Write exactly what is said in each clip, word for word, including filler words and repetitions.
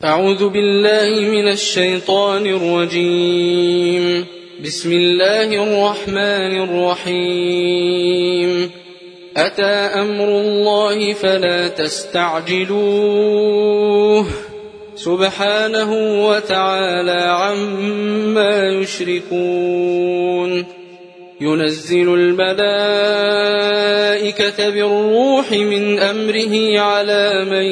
أعوذ بالله من الشيطان الرجيم. بسم الله الرحمن الرحيم. أتى أمر الله فلا تستعجلوه سبحانه وتعالى عما يشركون. ينزل الملائكة بالروح من أمره على من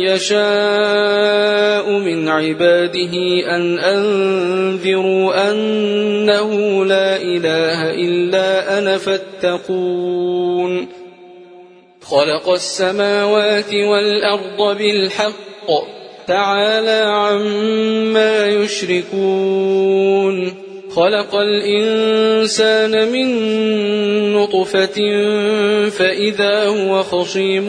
يشاء من عباده أن أنذروا أنه لا إله إلا أنا فاتقون. خلق السماوات والأرض بالحق تعالى عما يشركون. خلق الإنسان من نطفة فإذا هو خصيم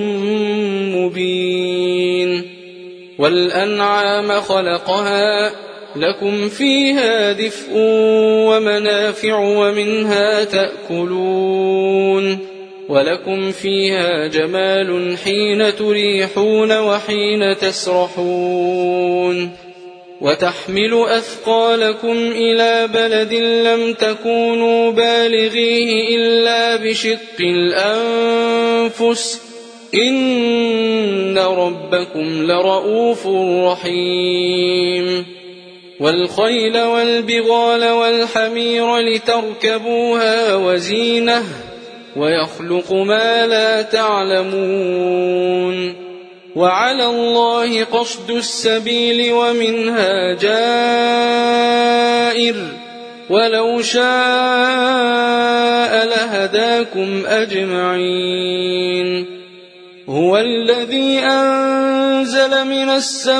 مبين. والأنعام خلقها لكم فيها دفء ومنافع ومنها تأكلون. ولكم فيها جمال حين تريحون وحين تسرحون. وتحمل أثقالكم إلى بلد لم تكونوا بالغيه إلا بشق الأنفس إن ربكم لرؤوف رحيم. والخيل والبغال والحمير لتركبوها وزينة ويخلق ما لا تعلمون. وعلى الله قصد السبيل ومنها جائر ولو شاء لهداكم أجمعين. هو الذي أنزل من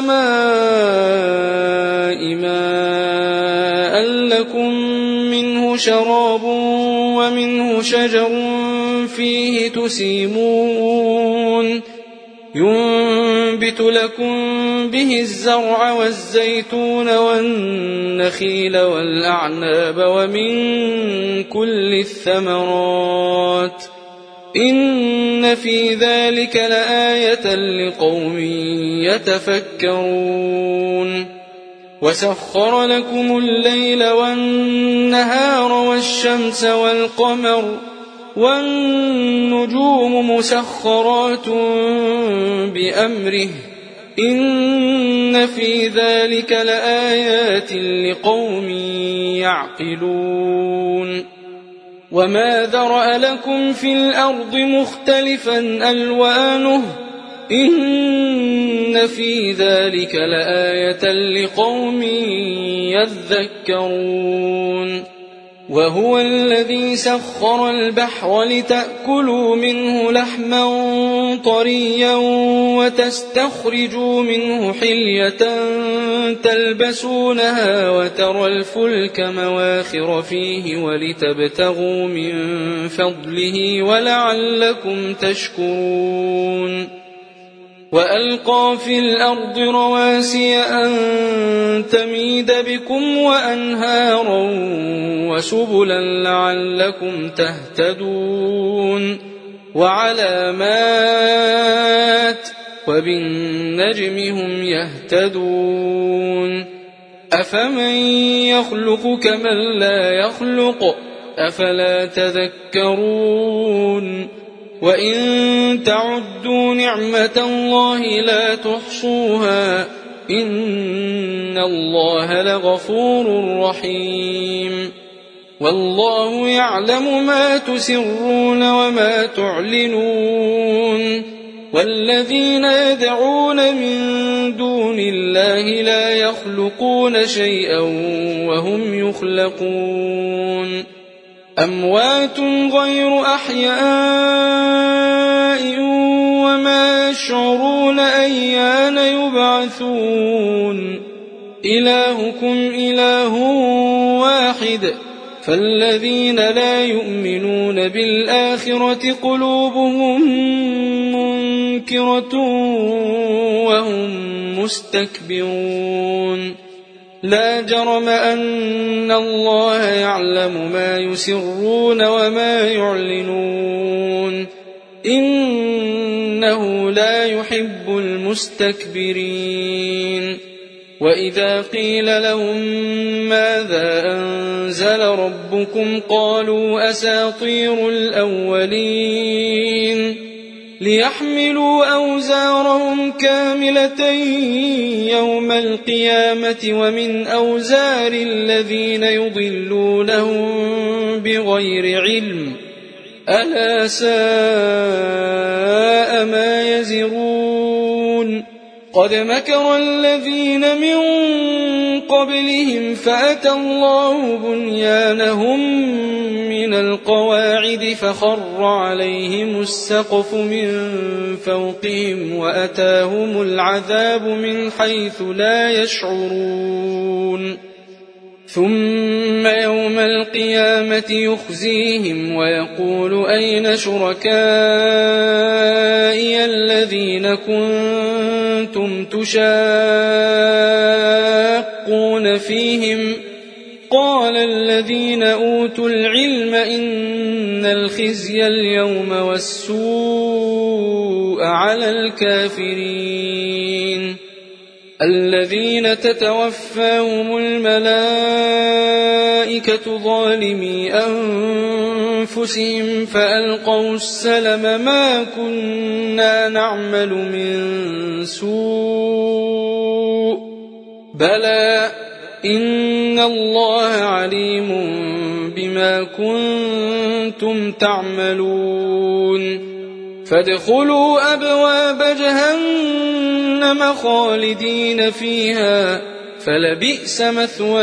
السماء ماء لكم منه شراب ومنه شجر فيه تسيمون. ينبت لكم به الزرع والزيتون والنخيل والأعناب ومن كل الثمرات إن في ذلك لآية لقوم يتفكرون. وسخر لكم الليل والنهار والشمس والقمر والنجوم مسخرات بأمره إن في ذلك لآيات لقوم يعقلون. وما ذرأ لكم في الأرض مختلفا ألوانه إن في ذلك لآية لقوم يذكرون. وهو الذي سخر البحر لتأكلوا منه لحما طريا وتستخرجوا منه حلية تلبسونها وترى الفلك مواخر فيه ولتبتغوا من فضله ولعلكم تشكرون. وألقى في الأرض رواسي أن تميد بكم وأنهارا وسبلا لعلكم تهتدون. وعلامات وبالنجم هم يهتدون. أفمن يخلق كمن لا يخلق أفلا تذكرون. وإن تعدوا نعمة الله لا تحصوها إن الله لغفور رحيم. والله يعلم ما تسرون وما تعلنون. والذين يدعون من دون الله لا يخلقون شيئا وهم يخلقون. أموات غير أحياء وما يشعرون أيان يبعثون. إلهكم إله واحد فالذين لا يؤمنون بالآخرة قلوبهم منكرة وهم مستكبرون. لا جرم أن الله يعلم ما يسرون وما يعلنون إنه لا يحب المستكبرين. وإذا قيل لهم ماذا أنزل ربكم قالوا أساطير الأولين ليحملوا أوزارهم كاملة يوم القيامة ومن أوزار الذين يضلونهم بغير علم ألا ساء ما يزرون قد مكر الذين من قبلهم فأتى الله بنيانهم من القواعد فخر عليهم السقف من فوقهم وأتاهم العذاب من حيث لا يشعرون ثم يوم القيامة يخزيهم ويقول أين شركائي الذين كنتم تشاقون فيهم قال الذين أوتوا العلم إن الخزي اليوم والسوء على الكافرين الذين تتوفاهم الملائكة ظالمي أنفسهم فألقوا السلم ما كنا نعمل من سوء بلى إن الله عليم بما كنتم تعملون فادخلوا أبواب جهنم خالدين فيها فلبئس مثوى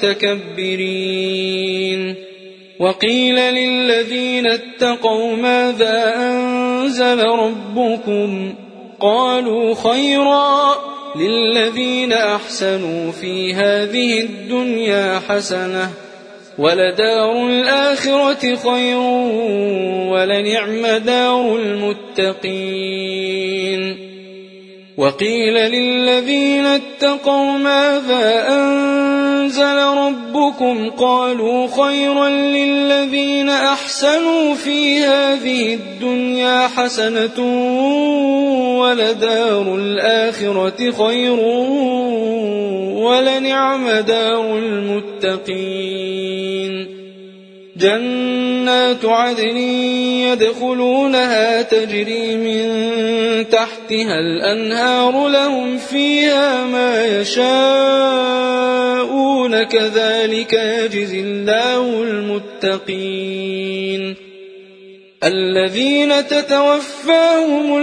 المتكبرين وقيل للذين اتقوا ماذا أنزل ربكم قالوا خيرا للذين أحسنوا في هذه الدنيا حسنة ولدار الآخرة خير ولنعم دار المتقين وقيل للذين اتقوا ماذا أنزل ربكم قالوا خيرا للذين أحسنوا في هذه الدنيا حسنة ولدار الآخرة خير ولنعم دار المتقين جنات عدن يدخلونها تجري من تحتها الأنهار لهم فيها ما يشاءون كذلك يجزي الله المتقين الذين تتوفاهم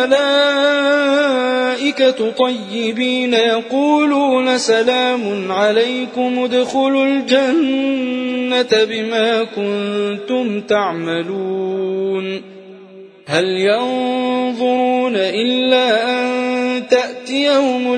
الملائكة طيبين يقولون سلام عليكم ادخلوا الجنة بما كنتم تعملون هل ينظرون إلا أن تأتيهم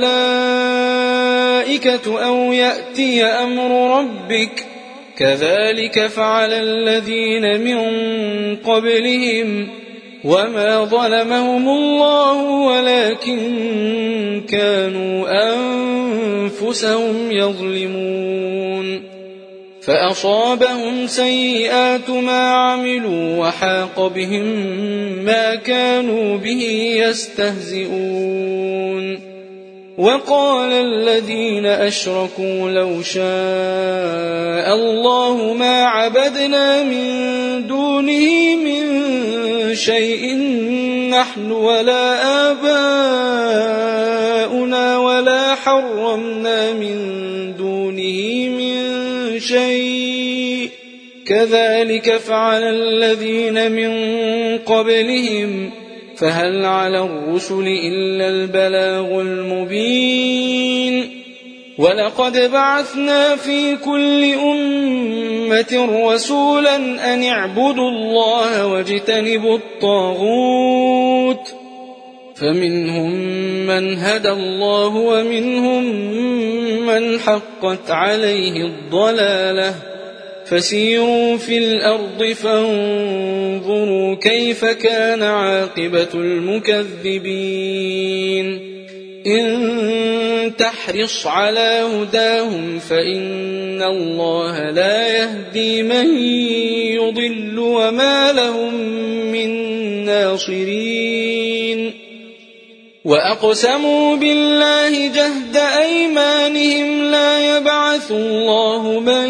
الملائكة أو يأتي أمر ربك كذلك فعل الذين من قبلهم وما ظلمهم الله ولكن كانوا أنفسهم يظلمون فأصابهم سيئات ما عملوا وحاق بهم ما كانوا به يستهزئون وقال الذين أشركوا لو شاء الله ما عبدنا من دونه من شيء نحن ولا آباؤنا ولا حرمنا من دونه من شيء كذلك فعل الذين من قبلهم فهل على الرسل إلا البلاغ المبين ولقد بعثنا في كل أمة رسولا أن اعبدوا الله واجتنبوا الطاغوت فمنهم من هدى الله ومنهم من حقت عليه الضلالة فسيروا في الأرض فانظروا كيف كان عاقبة المكذبين إن تحرص على هداهم فإن الله لا يهدي من يضل وما لهم من ناصرين وأقسموا بالله جهد أيمانهم يبعث الله من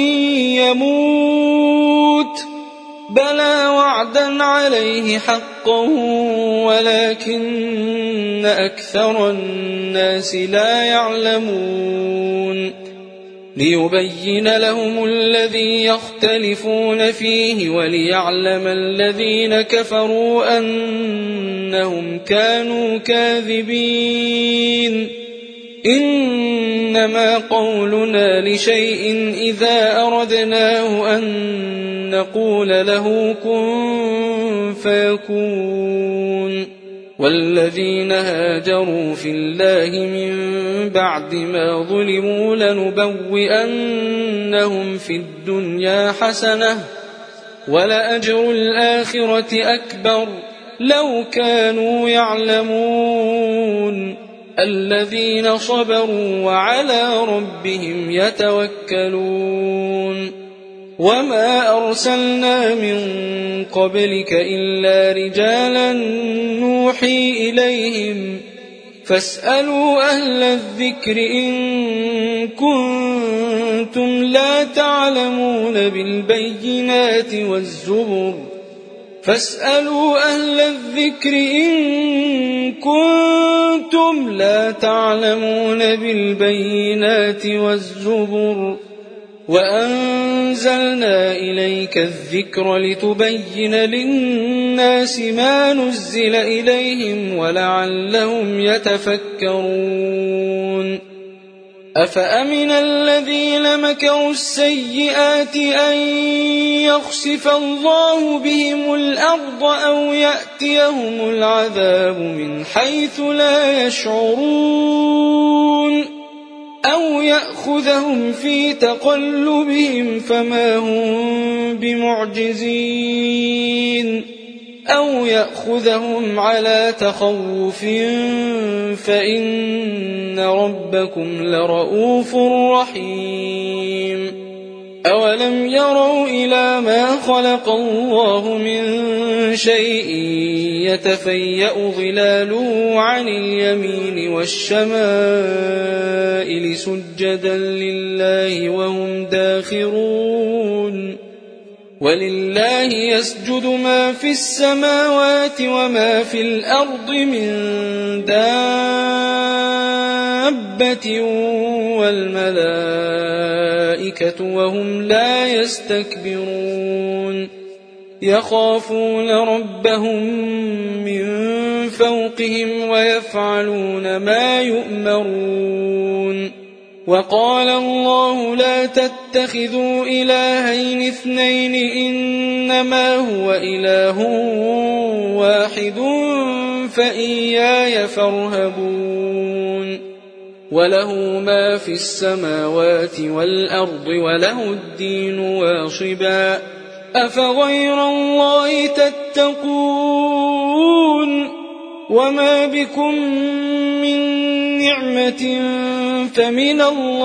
يموت بلى وعدا عليه حقا ولكن أكثر الناس لا يعلمون ليبين لهم الذي يختلفون فيه وليعلم الذين كفروا أنهم كانوا كاذبين إنما قولنا لشيء إذا أردناه أن نقول له كن فيكون والذين هاجروا في الله من بعد ما ظلموا لنبوئنهم في الدنيا حسنة ولأجر الآخرة أكبر لو كانوا يعلمون الذين صبروا وعلى ربهم يتوكلون وما أرسلنا من قبلك إلا رجالا نوحي إليهم فاسألوا أهل الذكر إن كنتم لا تعلمون بالبينات والزبر فاسألوا أهل الذكر إن كنتم لا تعلمون بالبينات والزبر وأنزلنا إليك الذكر لتبين للناس ما نزل إليهم ولعلهم يتفكرون أفأمن الذين مكروا السيئات أن يخسف الله بهم الأرض أو يأتيهم العذاب من حيث لا يشعرون أو يأخذهم في تقلبهم فما هم بمعجزين أو يأخذهم على تخوف فإن ربكم لرؤوف رحيم أولم يروا إلى ما خلق الله من شيء يتفيأ ظلاله عن اليمين والشمائل سجدا لله وهم داخرون ولله يسجد ما في السماوات وما في الأرض من دابة والملائكة وهم لا يستكبرون يخافون ربهم من فوقهم ويفعلون ما يؤمرون وقال الله لا تتخذوا إلهين اثنين إنما هو إله واحد فإياي فارهبون وله ما في السماوات والأرض وله الدين واصبا أفغير الله تتقون وما بكم من نعمة فمن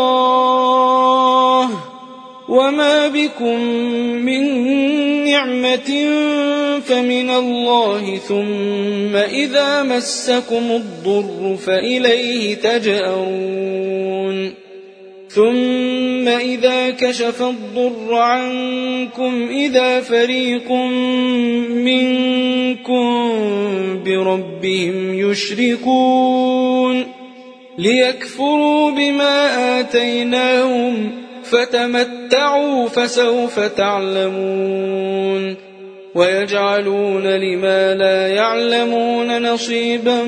الله وما بكم من نعمة فمن الله ثم إذا مسكم الضر فإليه تجأرون ثم إذا كشف الضر عنكم إذا فريق منكم بربهم يشركون ليكفروا بما آتيناهم فتمتعوا فسوف تعلمون ويجعلون لما لا يعلمون نصيبا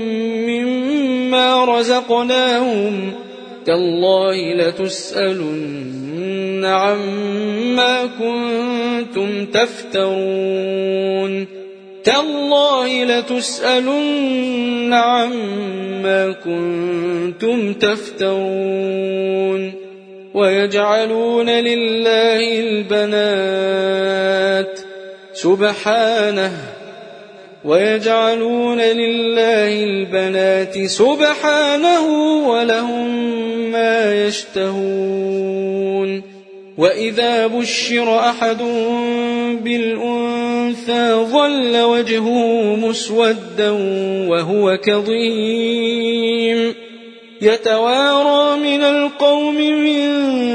مما رزقناهم تالله لتسألن عما كنتم تفترون تالله لتسألن عما كنتم تفترون ويجعلون لله البنات سبحانه ويجعلون لله البنات سبحانه ولهم ما يشتهون وإذا بشر أحد بالأنثى ظل وجهه مسودا وهو كظيم يتوارى من القوم من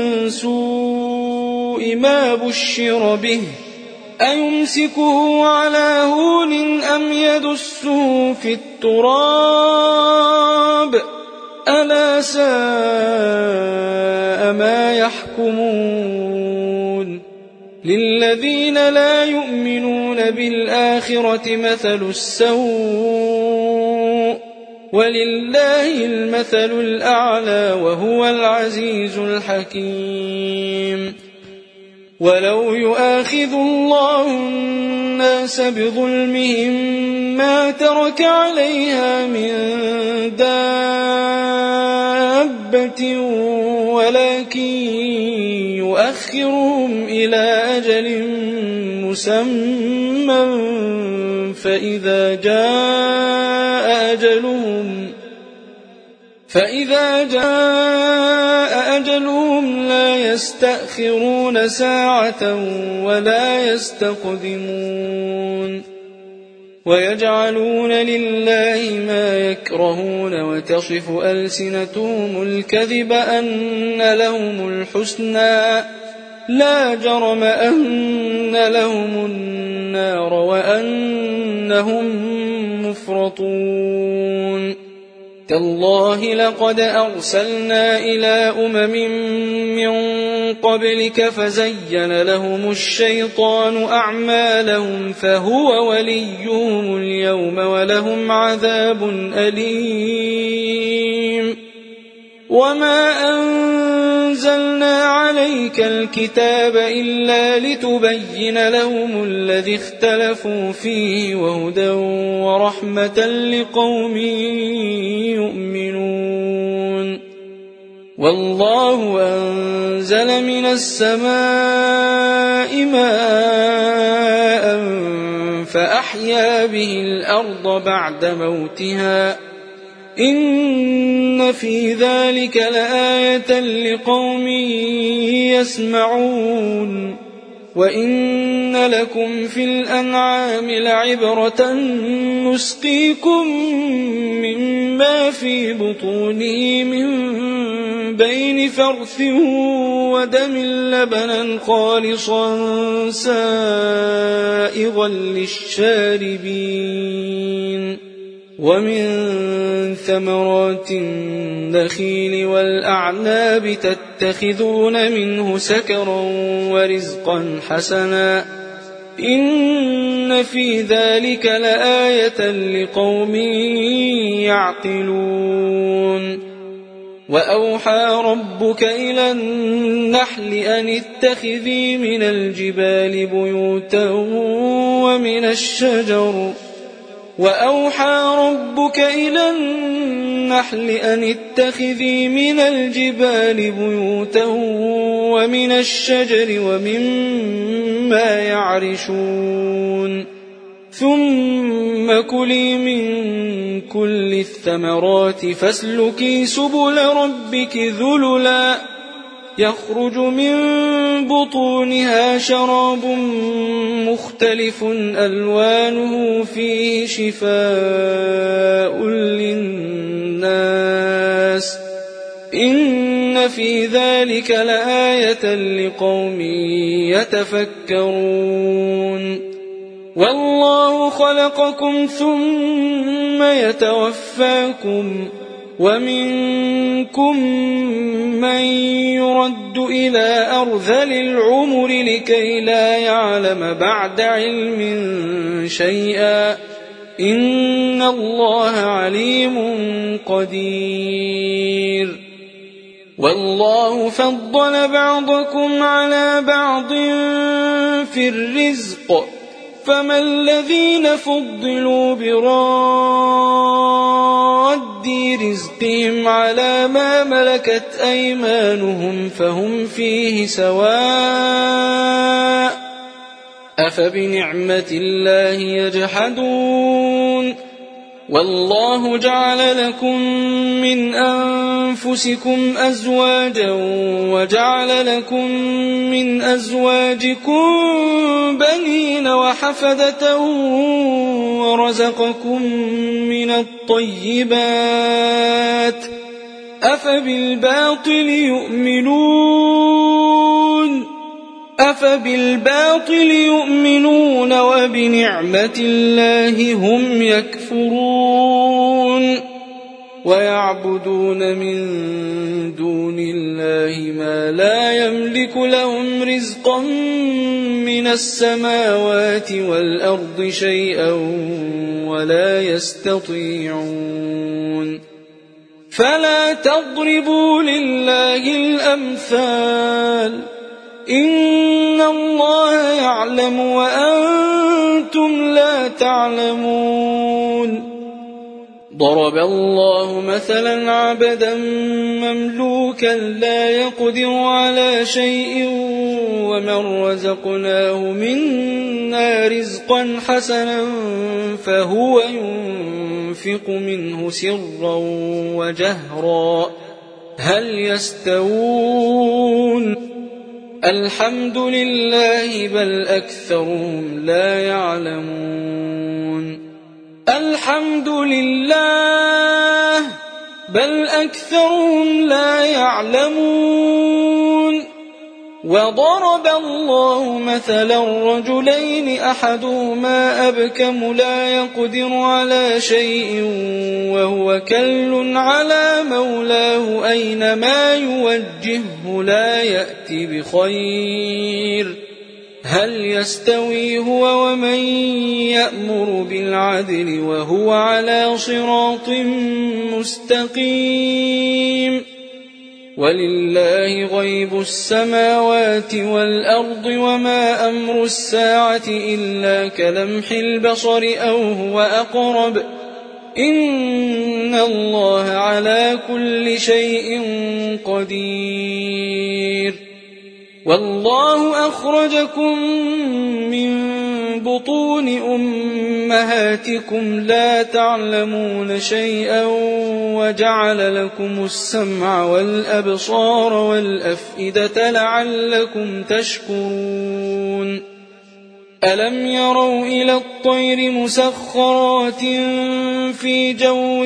سوء ما بشر به أيمسكه على هون أم يدسه في التراب ألا ساء ما يحكمون للذين لا يؤمنون بالآخرة مثل السوء ولله المثل الأعلى وهو العزيز الحكيم ولو يؤاخذ الله الناس بظلمهم ما ترك عليها من دابة ولكن يؤخرهم إلى أجل مسمى فإذا جاء أجلهم فإذا جاء أجلهم لا يستأخرون ساعة ولا يستقدمون ويجعلون لله ما يكرهون وتصف ألسنتهم الكذب أن لهم الحسنى لا جرم أن لهم النار وأنهم مفرطون تالله لقد أرسلنا إلى أمم من قبلك فزين لهم الشيطان أعمالهم فهو وليهم اليوم ولهم عذاب أليم وما أنزلنا عليك الكتاب إلا لتبين لهم الذي اختلفوا فيه وهدى ورحمة لقوم يؤمنون والله أنزل من السماء ماء فأحيا به الأرض بعد موتها إن في ذلك لآية لقوم يسمعون وإن لكم في الأنعام لعبرة نسقيكم مما في بطونه من بين فرث ودم لبنا خالصا سائغا للشاربين ومن ثمرات النخيل والأعناب تتخذون منه سكرا ورزقا حسنا إن في ذلك لآية لقوم يعقلون وأوحى ربك إلى النحل أن اتخذي من الجبال بيوتا ومن الشجر وأوحى ربك إلى النحل أن اتخذي من الجبال بيوتا ومن الشجر ومما يعرشون ثم كلي من كل الثمرات فاسلكي سبل ربك ذللا يخرج من بطونها شراب مختلف ألوانه فيه شفاء للناس إن في ذلك لآية لقوم يتفكرون والله خلقكم ثم يتوفاكم ومنكم من يرد إلى أرذل العمر لكي لا يعلم بعد علم شيئا إن الله عليم قدير والله فضل بعضكم على بعض في الرزق فما الذين فضلوا براد رزقهم على ما ملكت أيمانهم فهم فيه سواء أفبنعمة الله يجحدون والله جعل لكم من أنفسكم أزواجا وجعل لكم من أزواجكم بنين وحفدة ورزقكم من الطيبات أفبالباطل يؤمنون أفبالباطل يؤمنون وبنعمة الله هم يكفرون ويعبدون من دون الله ما لا يملك لهم رزقا من السماوات والأرض شيئا ولا يستطيعون فلا تضربوا لله الأمثال إن الله يعلم وأنتم لا تعلمون ضرب الله مثلا عبدا مملوكا لا يقدر على شيء ومن رزقناه منا رزقا حسنا فهو ينفق منه سرا وجهرا هل يستوون الحمد لله بل أكثرهم لا يعلمون الحمد لله بل أكثرهم لا يعلمون وضرب الله مثلا رجلين أحدهما أبكم لا يقدر على شيء وهو كل على مولاه أينما يوجهه لا يأتي بخير هل يستوي هو ومن يأمر بالعدل وهو على صراط مستقيم ولله غيب السماوات والأرض وما أمر الساعة إلا كلمح البصر أو هو أقرب إن الله على كل شيء قدير والله أخرجكم من بطون أمهاتكم لا تعلمون شيئا وجعل لكم السمع والأبصار والأفئدة لعلكم تشكرون ألم يروا إلى الطير مسخرات في جو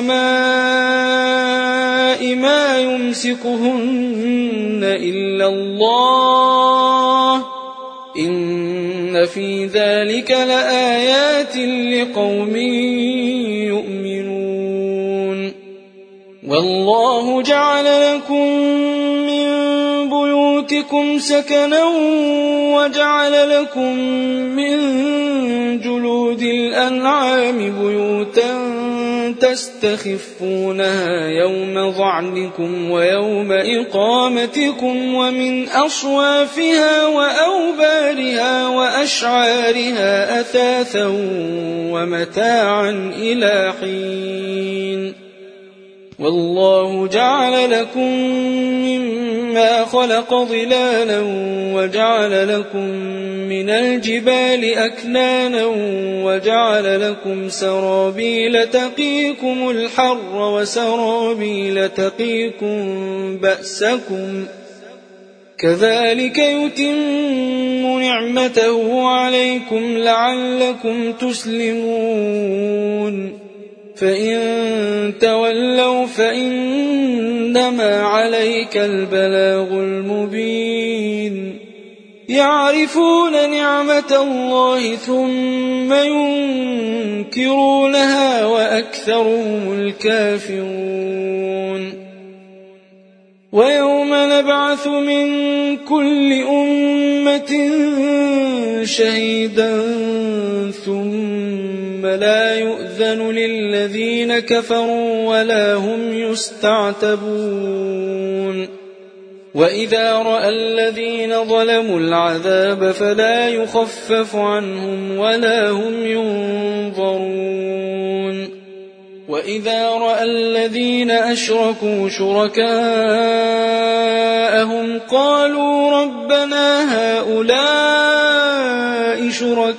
السماء ما يمسكهن إلا الله إن في ذلك لآيات لقوم يؤمنون والله جعل لكم من بيوتكم سكنا وجعل لكم من جلود الأنعام بيوتا تستخفونها يوم ظعنكم ويوم إقامتكم ومن أصوافها وأوبارها وأشعارها أثاثا ومتاعا إلى حين والله جعل لكم مما خلق ظلالا وجعل لكم من الجبال أكنانا وجعل لكم سرابيل تقيكم الحر وسرابيل تقيكم بأسكم كذلك يتم نعمته عليكم لعلكم تسلمون فإن تولوا فإنما عليك البلاغ المبين يعرفون نعمة الله ثم ينكرونها وأكثرهم الكافرون ويوم نبعث من كل أمة شهيدا ثم لا يؤذن للذين كفروا ولا هم يستعتبون وإذا رأى الذين ظلموا العذاب فلا يخفف عنهم ولا هم ينظرون وإذا رأى الذين أشركوا شركاءهم قالوا ربنا هؤلاء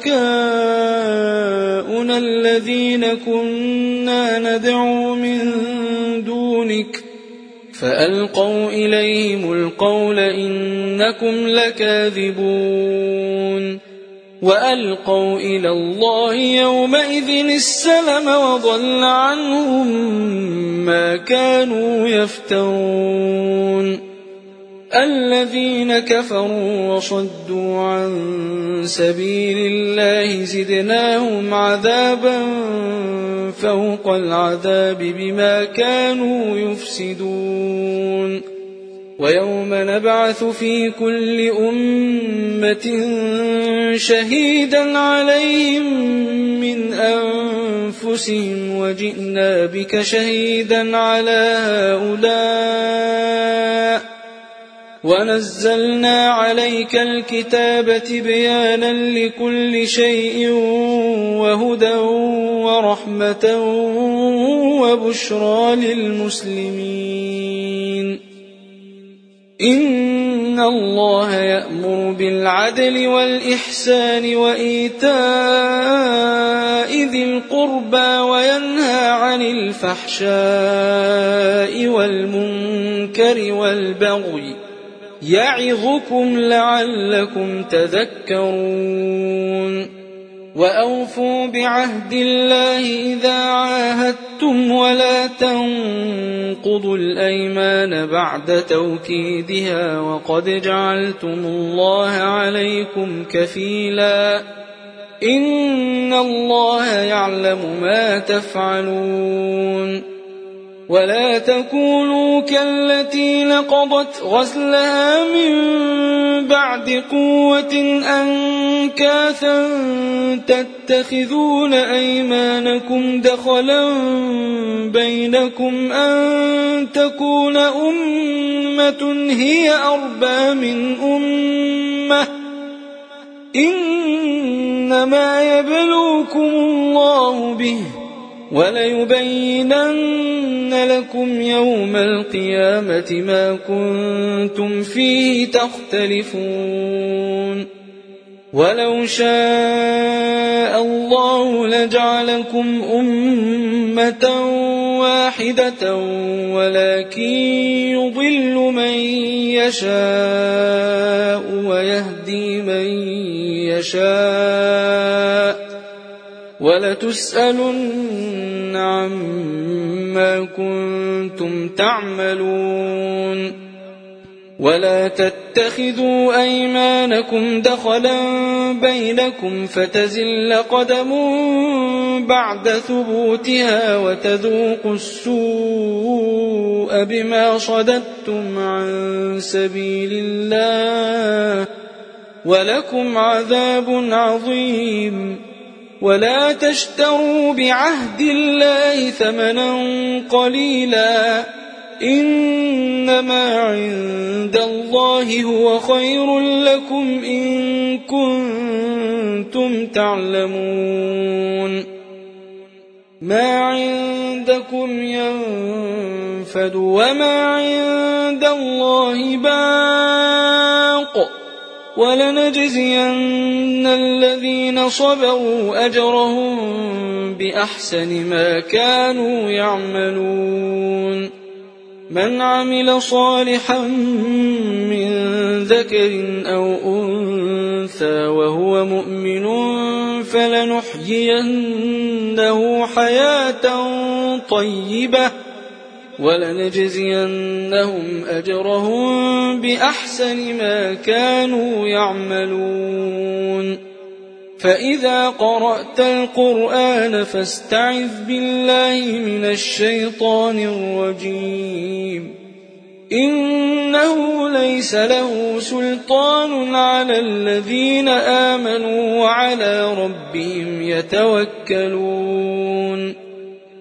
شركاؤنا الذين كنا ندعو من دونك فألقوا إليهم القول إنكم لكاذبون وألقوا إلى الله يومئذ السلم وضل عنهم ما كانوا يفترون الذين كفروا وصدوا عن سبيل الله زدناهم عذابا فوق العذاب بما كانوا يفسدون ويوم نبعث في كل أمة شهيدا عليهم من أنفسهم وجئنا بك شهيدا على هؤلاء ونزلنا عليك الكتاب تبيانا لكل شيء وهدى ورحمة وبشرى للمسلمين إن الله يأمر بالعدل والإحسان وإيتاء ذي القربى وينهى عن الفحشاء والمنكر والبغي يعظكم لعلكم تذكرون وأوفوا بعهد الله إذا عاهدتم ولا تنقضوا الأيمان بعد توكيدها وقد جعلتم الله عليكم كفيلا إن الله يعلم ما تفعلون ولا تكونوا كالتي نقضت غزلها من بعد قوة أنكاثا تتخذون أيمانكم دخلا بينكم أن تكون أمة هي أربى من أمة إنما يبلوكم الله به وليبينن لكم يوم القيامة ما كنتم فيه تختلفون ولو شاء الله لجعلكم أمة واحدة ولكن يضل من يشاء ويهدي من يشاء ولتسألن عما كنتم تعملون ولا تتخذوا أيمانكم دخلا بينكم فتزل قدم بعد ثبوتها وتذوقوا السوء بما صددتم عن سبيل الله ولكم عذاب عظيم ولا تشتروا بعهد الله ثمنا قليلا إنما عند الله هو خير لكم إن كنتم تعلمون ما عندكم ينفد وما عند الله باق ولنجزين الذين صبروا أجرهم بأحسن ما كانوا يعملون من عمل صالحا من ذكر أو أنثى وهو مؤمن فلنحيينه حياة طيبة ولنجزينهم أجرهم بأحسن ما كانوا يعملون فإذا قرأت القرآن فاستعذ بالله من الشيطان الرجيم إنه ليس له سلطان على الذين آمنوا وعلى ربهم يتوكلون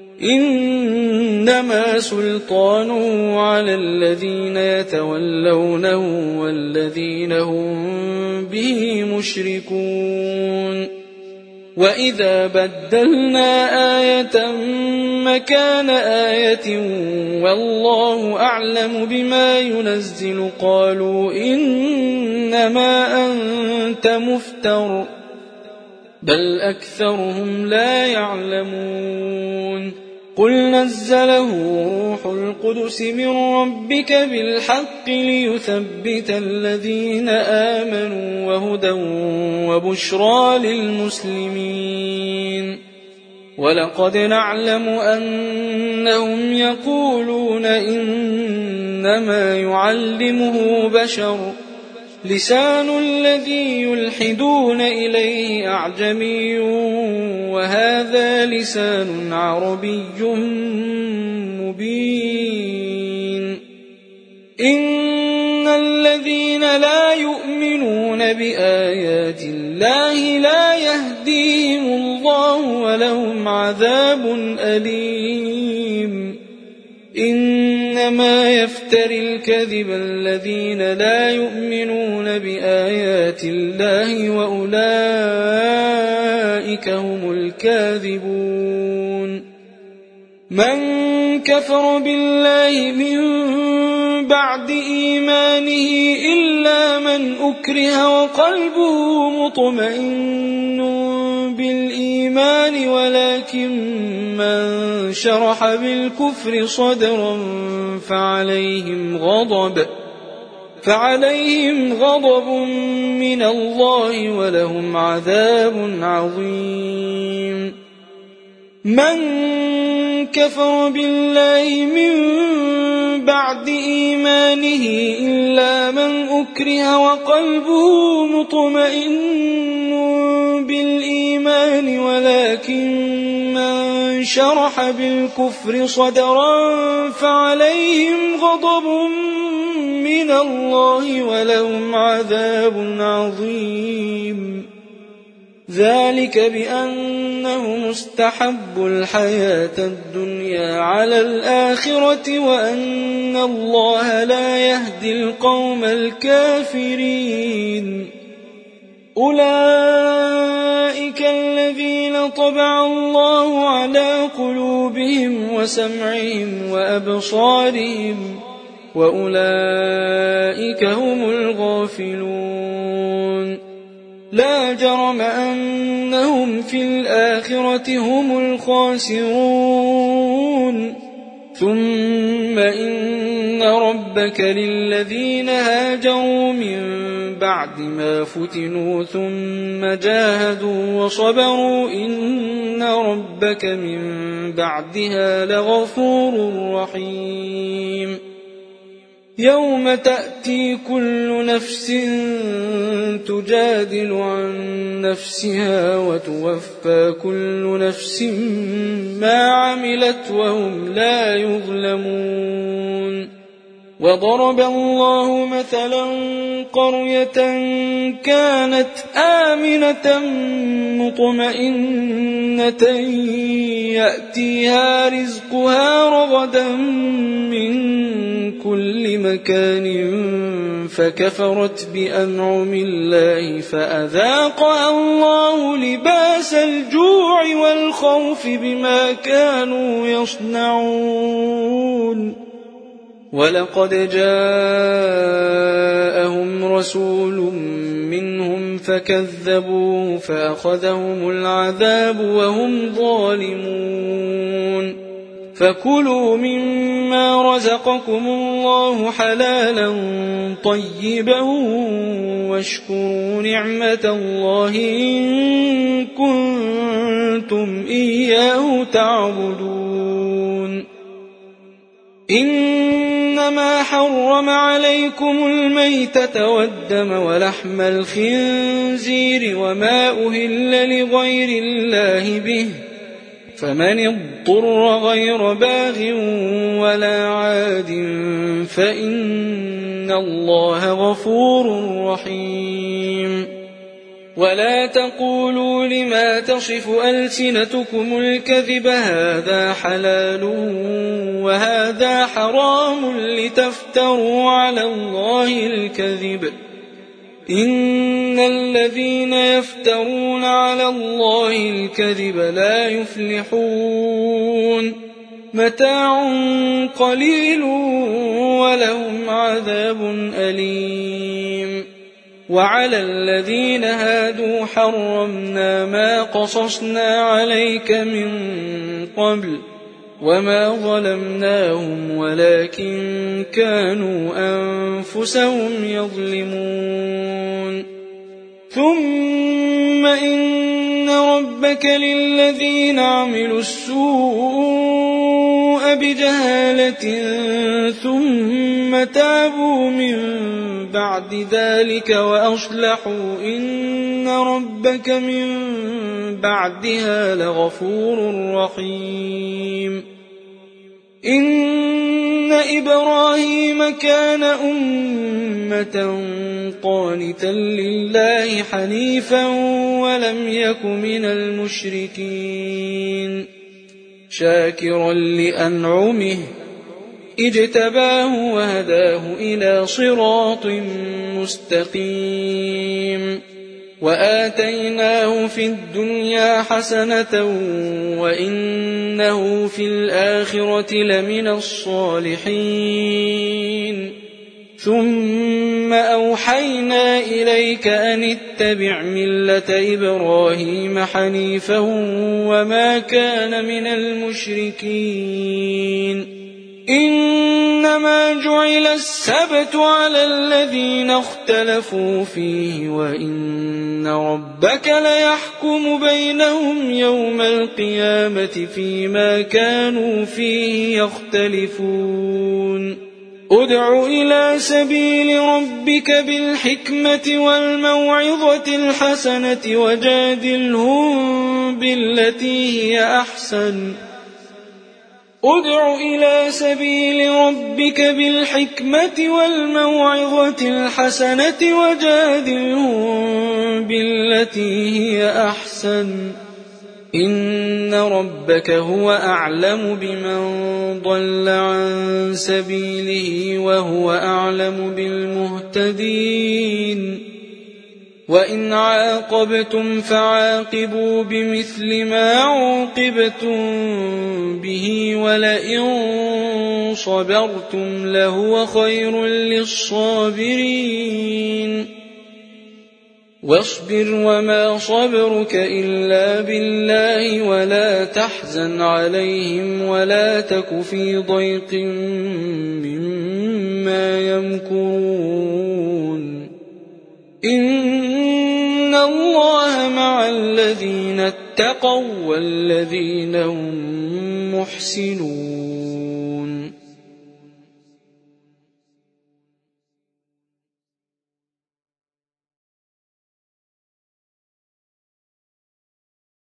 إنما سلطانه على الذين يتولونه والذين هم به مشركون وإذا بدلنا آية مكان آية والله أعلم بما ينزل قالوا إنما أنت مفتر بل أكثرهم لا يعلمون قل نزله روح القدس من ربك بالحق ليثبت الذين آمنوا وهدى وبشرى للمسلمين. ولقد نعلم أنهم يقولون إنما يعلمه بشر لسان الذي يلحدون إليه أعجمي وهذا لسان عربي مبين. إن الذين لا يؤمنون بآيات الله لا يهديهم الله ولهم عذاب أليم. إنما يفتري الكذب الذين لا يؤمنون بآيات الله وأولئك هم الكاذبون. من كفر بالله من بعد إيمانه إلا من أكره وقلبه مطمئن بالإيمان ولكن من شرح بالكفر صدرا فعليهم غضب فعليهم غضب من الله ولهم عذاب عظيم. من كفر بالله من بعد إيمانه إلا من أكره وقلبه مطمئن بالإيمان ولكن من شرح بالكفر صدرا فعليهم غضب من الله ولهم عذاب عظيم. ذلك بأنهم استحبوا الحياة الدنيا على الآخرة وأن الله لا يهدي القوم الكافرين. أولئك الذين طبع الله على قلوبهم وسمعهم وأبصارهم وأولئك هم الغافلون. لا جرم أنهم في الآخرة هم الخاسرون. ثم إن ربك للذين هاجروا من بعد ما فتنوا ثم جاهدوا وصبروا إن ربك من بعدها لغفور رحيم. يوم تأتي كل نفس تجادل عن نفسها وتوفى كل نفس ما عملت وهم لا يظلمون. وضرب الله مثلا قرية كانت آمنة مطمئنة يأتيها رزقها رغدا من كل مكان فكفرت بأنعم الله فأذاقها الله لباس الجوع والخوف بما كانوا يصنعون. ولقد جاءهم رسول منهم فكذبوه فأخذهم العذاب وهم ظالمون. فكلوا مما رزقكم الله حلالا طيبا واشكروا نعمة الله إن كنتم إياه تعبدون. إنما حرم عليكم الميتة والدم ولحم الخنزير وما أهل لغير الله به فمن اضطر غير باغ ولا عاد فإن الله غفور رحيم. ولا تقولوا لما تصف ألسنتكم الكذب هذا حلال وهذا حرام لتفتروا على الله الكذب. إن الذين يفترون على الله الكذب لا يفلحون. متاع قليل ولهم عذاب أليم. وعلى الذين هادوا حرمنا ما قصصنا عليك من قبل وما ظلمناهم ولكن كانوا أنفسهم يظلمون ثم إن ربك للذين عملوا السوء بجهالة ثم تابوا من بعد ذلك وأصلحوا إن ربك من بعدها لغفور رحيم إن إبراهيم كان أمة قانتا لله حنيفا ولم يك من المشركين شاكرا لأنعمه اجتباه وهداه إلى صراط مستقيم وآتيناه في الدنيا حسنة وإنه في الآخرة لمن الصالحين ثم أوحينا إليك أن اتبع ملة إبراهيم حنيفا وما كان من المشركين إنما جعل السبت على الذين اختلفوا فيه وإن ربك ليحكم بينهم يوم القيامة فيما كانوا فيه يختلفون ادع إلى سبيل ربك بالحكمة والموعظة الحسنة وجادلهم بالتي هي أحسن ادع إلى سبيل ربك بالحكمة والموعظة الحسنة وجادلهم بالتي هي أحسن إن ربك هو أعلم بمن ضل عن سبيله وهو أعلم بالمهتدين وإن عاقبتم فعاقبوا بمثل ما عوقبتم به ولئن صبرتم لهو خير للصابرين واصبر وما صبرك إلا بالله ولا تحزن عليهم ولا تك في ضيق مما يمكرون إن الله مع الذين اتقوا والذين هم محسنون